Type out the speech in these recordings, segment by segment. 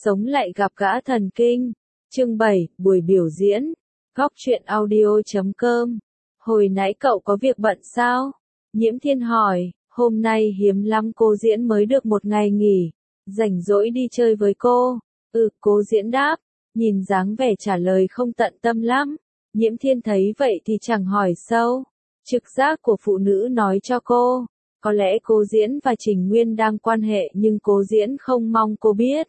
Sống lại gặp gã thần kinh. Chương 7, buổi biểu diễn. Góc truyện audio.com. Hồi nãy cậu có việc bận sao? Nhiễm Thiên hỏi, hôm nay hiếm lắm cô Diễn mới được một ngày nghỉ. Rảnh rỗi đi chơi với cô. Cô Diễn đáp, nhìn dáng vẻ trả lời không tận tâm lắm. Nhiễm Thiên thấy vậy thì chẳng hỏi sâu. Trực giác của phụ nữ nói cho cô. Có lẽ cô Diễn và Trình Nguyên đang quan hệ nhưng cô Diễn không mong cô biết.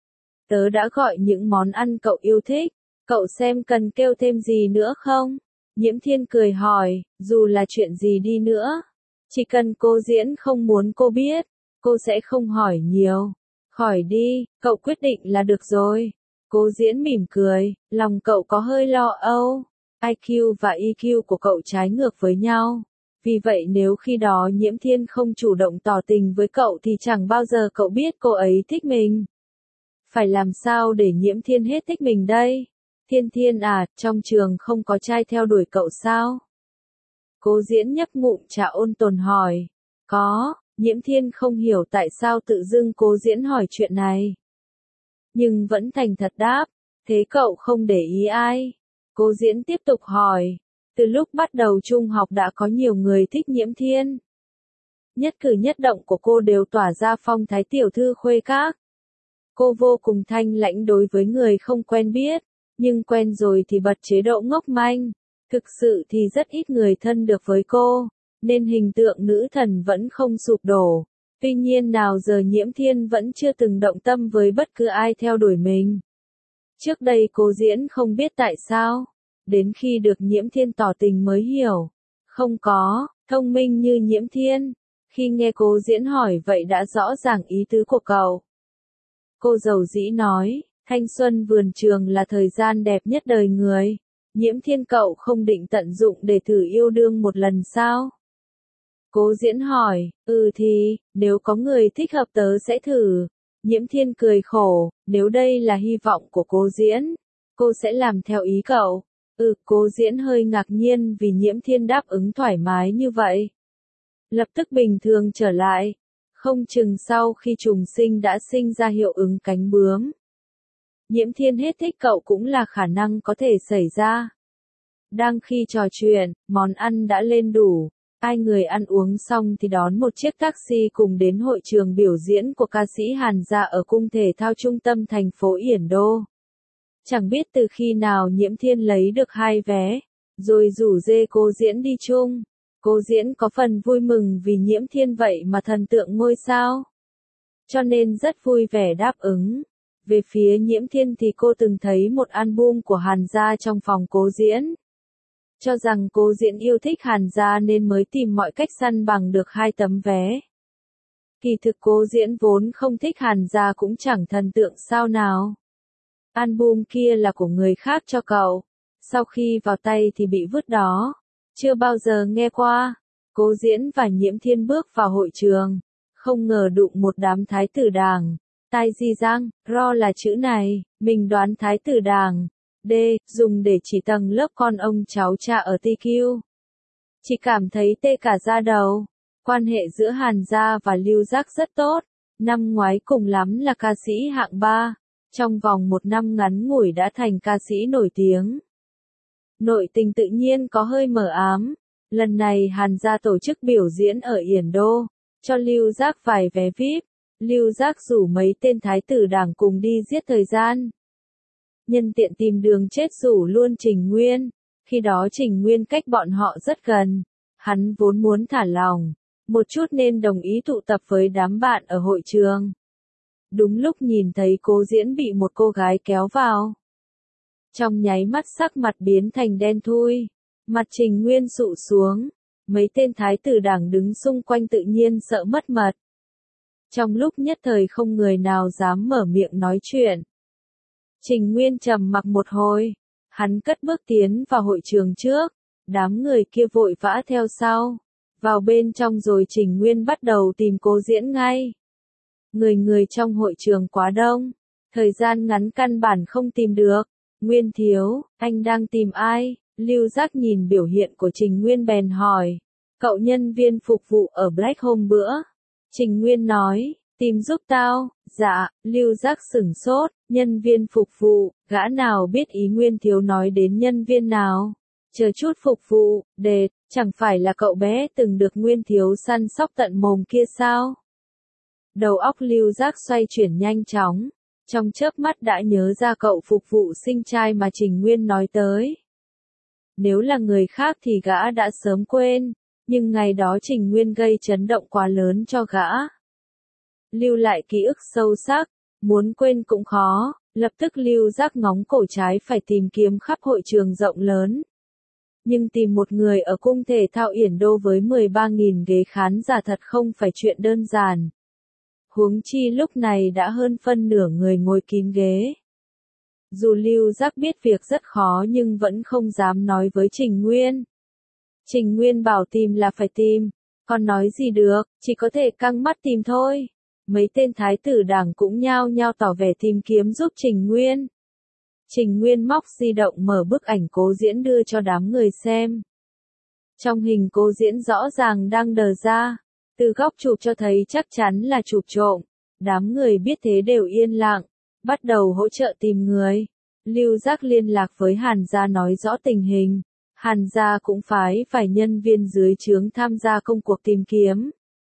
Tớ đã gọi những món ăn cậu yêu thích, cậu xem cần kêu thêm gì nữa không? Nhiễm Thiên cười hỏi, dù là chuyện gì đi nữa, chỉ cần cô Diễn không muốn cô biết, cô sẽ không hỏi nhiều. Hỏi đi, cậu quyết định là được rồi. Cô Diễn mỉm cười, lòng cậu có hơi lo âu. IQ và EQ của cậu trái ngược với nhau. Vì vậy nếu khi đó Nhiễm Thiên không chủ động tỏ tình với cậu thì chẳng bao giờ cậu biết cô ấy thích mình. Phải làm sao để Nhiễm Thiên hết thích mình đây? Thiên à, trong trường không có trai theo đuổi cậu sao? Cô Diễn nhấp ngụm trà ôn tồn hỏi. Có, Nhiễm Thiên không hiểu tại sao tự dưng cô Diễn hỏi chuyện này. Nhưng vẫn thành thật đáp, thế cậu không để ý ai? Cô Diễn tiếp tục hỏi, từ lúc bắt đầu trung học đã có nhiều người thích Nhiễm Thiên. Nhất cử nhất động của cô đều tỏa ra phong thái tiểu thư khuê các. Cô vô cùng thanh lãnh đối với người không quen biết, nhưng quen rồi thì bật chế độ ngốc manh. Thực sự thì rất ít người thân được với cô, nên hình tượng nữ thần vẫn không sụp đổ. Tuy nhiên nào giờ Nhiễm Thiên vẫn chưa từng động tâm với bất cứ ai theo đuổi mình. Trước đây cô Diễn không biết tại sao, đến khi được Nhiễm Thiên tỏ tình mới hiểu. Không có, thông minh như Nhiễm Thiên, khi nghe cô Diễn hỏi vậy đã rõ ràng ý tứ của cậu. Cô dầu dĩ nói, thanh xuân vườn trường là thời gian đẹp nhất đời người. Nhiễm Thiên cậu không định tận dụng để thử yêu đương một lần sao? Cô Diễn hỏi, thì, nếu có người thích hợp tớ sẽ thử. Nhiễm Thiên cười khổ, nếu đây là hy vọng của cô Diễn, cô sẽ làm theo ý cậu. Cô Diễn hơi ngạc nhiên vì Nhiễm Thiên đáp ứng thoải mái như vậy. Lập tức bình thường trở lại. Không chừng sau khi trùng sinh đã sinh ra hiệu ứng cánh bướm. Nhiễm Thiên hết thích cậu cũng là khả năng có thể xảy ra. Đang khi trò chuyện, món ăn đã lên đủ. Hai người ăn uống xong thì đón một chiếc taxi cùng đến hội trường biểu diễn của ca sĩ Hàn Gia ở cung thể thao trung tâm thành phố Yển Đô. Chẳng biết từ khi nào Nhiễm Thiên lấy được 2 vé, rồi rủ dê cô Diễn đi chung. Cô Diễn có phần vui mừng vì Nhiễm Thiên vậy mà thần tượng ngôi sao. Cho nên rất vui vẻ đáp ứng. Về phía Nhiễm Thiên thì cô từng thấy một album của Hàn Gia trong phòng cô Diễn. Cho rằng cô Diễn yêu thích Hàn Gia nên mới tìm mọi cách săn bằng được 2 tấm vé. Kỳ thực cô Diễn vốn không thích Hàn Gia cũng chẳng thần tượng sao nào. Album kia là của người khác cho cậu. Sau khi vào tay thì bị vứt đó. Chưa bao giờ nghe qua. Cô Diễn và Nhiễm Thiên bước vào hội trường. Không ngờ đụng một đám thái tử đàng. Tai di giang, ro là chữ này, mình đoán thái tử đàng. D, dùng để chỉ tầng lớp con ông cháu cha ở TQ. Chỉ cảm thấy tê cả da đầu. Quan hệ giữa Hàn Gia và Lưu Giác rất tốt. Năm ngoái cùng lắm là ca sĩ hạng 3. Trong vòng 1 năm ngắn ngủi đã thành ca sĩ nổi tiếng. Nội tình tự nhiên có hơi mờ ám. Lần này Hàn Gia tổ chức biểu diễn ở Yển Đô, cho Lưu Giác vài vé VIP. Lưu Giác rủ mấy tên thái tử đảng cùng đi giết thời gian. Nhân tiện tìm đường chết rủ luôn Trình Nguyên. Khi đó Trình Nguyên cách bọn họ rất gần. Hắn vốn muốn thả lỏng một chút nên đồng ý tụ tập với đám bạn ở hội trường. Đúng lúc nhìn thấy cô Diễn bị một cô gái kéo vào. Trong nháy mắt sắc mặt biến thành đen thui. Mặt Trình Nguyên sụ xuống. Mấy tên thái tử đảng đứng xung quanh tự nhiên sợ mất mật. Trong lúc nhất thời không người nào dám mở miệng nói chuyện. Trình Nguyên trầm mặc một hồi. Hắn cất bước tiến vào hội trường trước. Đám người kia vội vã theo sau. Vào bên trong rồi Trình Nguyên bắt đầu tìm cô Diễn ngay. Người trong hội trường quá đông. Thời gian ngắn căn bản không tìm được. Nguyên thiếu, anh đang tìm ai? Lưu Giác nhìn biểu hiện của Trình Nguyên bèn hỏi. Cậu nhân viên phục vụ ở Black hôm bữa. Trình Nguyên nói, Tìm giúp tao, dạ, Lưu Giác sửng sốt, nhân viên phục vụ, gã nào biết ý Nguyên Thiếu nói đến nhân viên nào. Chờ chút phục vụ, đệt, chẳng phải là cậu bé từng được Nguyên Thiếu săn sóc tận mồm kia sao? Đầu óc Lưu Giác xoay chuyển nhanh chóng, trong chớp mắt đã nhớ ra cậu phục vụ sinh trai mà Trình Nguyên nói tới. Nếu là người khác thì gã đã sớm quên, nhưng ngày đó Trình Nguyên gây chấn động quá lớn cho gã. Lưu lại ký ức sâu sắc, muốn quên cũng khó, lập tức Lưu Giác ngóng cổ trái phải tìm kiếm khắp hội trường rộng lớn. Nhưng tìm một người ở cung thể thao Yển Đô với 13.000 ghế khán giả thật không phải chuyện đơn giản. Huống chi lúc này đã hơn phân nửa người ngồi kín ghế. Dù Lưu Giác biết việc rất khó nhưng vẫn không dám nói với Trình Nguyên. Trình Nguyên bảo tìm là phải tìm, còn nói gì được, chỉ có thể căng mắt tìm thôi. Mấy tên thái tử đảng cũng nhao nhao tỏ vẻ tìm kiếm giúp Trình Nguyên. Trình Nguyên móc di động mở bức ảnh Cố Diễn đưa cho đám người xem. Trong hình Cố Diễn rõ ràng đang đờ ra, từ góc chụp cho thấy chắc chắn là chụp trộm. Đám người biết thế đều yên lặng, bắt đầu hỗ trợ tìm người. Lưu Giác liên lạc với Hàn Gia nói rõ tình hình. Hàn Gia cũng phái vài nhân viên dưới trướng tham gia công cuộc tìm kiếm.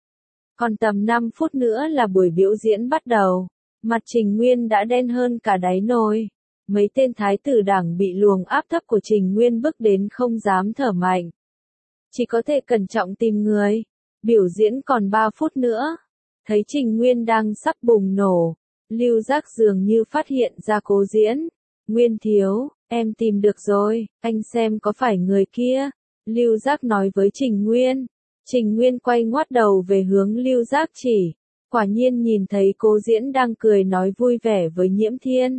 Còn tầm 5 phút nữa là buổi biểu diễn bắt đầu. Mặt Trình Nguyên đã đen hơn cả đáy nồi. Mấy tên thái tử đảng bị luồng áp thấp của Trình Nguyên bức đến không dám thở mạnh. Chỉ có thể cẩn trọng tìm người. Biểu diễn còn 3 phút nữa. Thấy Trình Nguyên đang sắp bùng nổ. Lưu Giác dường như phát hiện ra Cố Diễn. Nguyên Thiếu, em tìm được rồi, anh xem có phải người kia. Lưu Giác nói với Trình Nguyên. Trình Nguyên quay ngoắt đầu về hướng Lưu Giác chỉ. Quả nhiên nhìn thấy Cố Diễn đang cười nói vui vẻ với Nhiễm Thiên.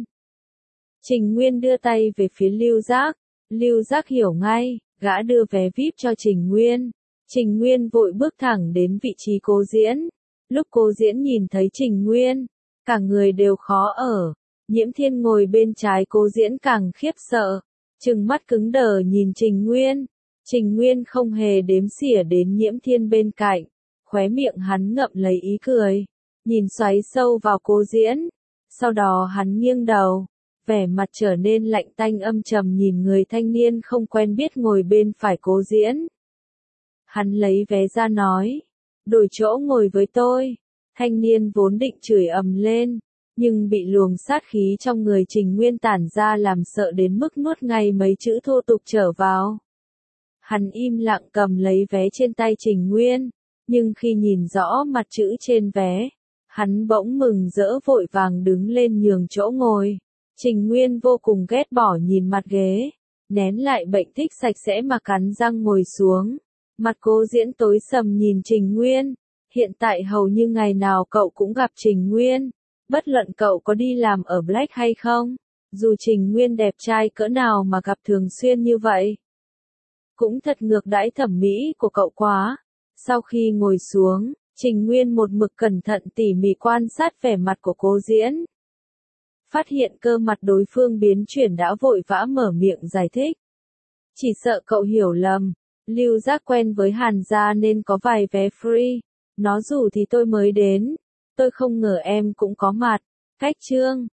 Trình Nguyên đưa tay về phía Lưu Giác. Lưu Giác hiểu ngay, gã đưa vé VIP cho Trình Nguyên. Trình Nguyên vội bước thẳng đến vị trí Cố Diễn. Lúc Cố Diễn nhìn thấy Trình Nguyên, cả người đều khó ở. Nhiễm Thiên ngồi bên trái Cố Diễn càng khiếp sợ, trừng mắt cứng đờ nhìn Trình Nguyên. Trình Nguyên không hề đếm xỉa đến Nhiễm Thiên bên cạnh, khóe miệng hắn ngậm lấy ý cười, nhìn xoáy sâu vào Cố Diễn. Sau đó hắn nghiêng đầu, vẻ mặt trở nên lạnh tanh âm trầm nhìn người thanh niên không quen biết ngồi bên phải Cố Diễn. Hắn lấy vé ra nói, đổi chỗ ngồi với tôi. Thanh niên vốn định chửi ầm lên, nhưng bị luồng sát khí trong người Trình Nguyên tản ra làm sợ đến mức nuốt ngay mấy chữ thô tục trở vào. Hắn im lặng cầm lấy vé trên tay Trình Nguyên, nhưng khi nhìn rõ mặt chữ trên vé, hắn bỗng mừng rỡ vội vàng đứng lên nhường chỗ ngồi. Trình Nguyên vô cùng ghét bỏ nhìn mặt ghế, nén lại bệnh thích sạch sẽ mà cắn răng ngồi xuống. Mặt Cố Diễn tối sầm nhìn Trình Nguyên, hiện tại hầu như ngày nào cậu cũng gặp Trình Nguyên. Bất luận cậu có đi làm ở Black hay không, dù Trình Nguyên đẹp trai cỡ nào mà gặp thường xuyên như vậy, cũng thật ngược đãi thẩm mỹ của cậu quá. Sau khi ngồi xuống, Trình Nguyên một mực cẩn thận tỉ mỉ quan sát vẻ mặt của Cố Diễn. Phát hiện cơ mặt đối phương biến chuyển đã vội vã mở miệng giải thích. Chỉ sợ cậu hiểu lầm, Lưu Giác quen với Hàn Gia nên có vài vé free, nó rủ thì tôi mới đến. Tôi không ngờ em cũng có mặt. Cách chương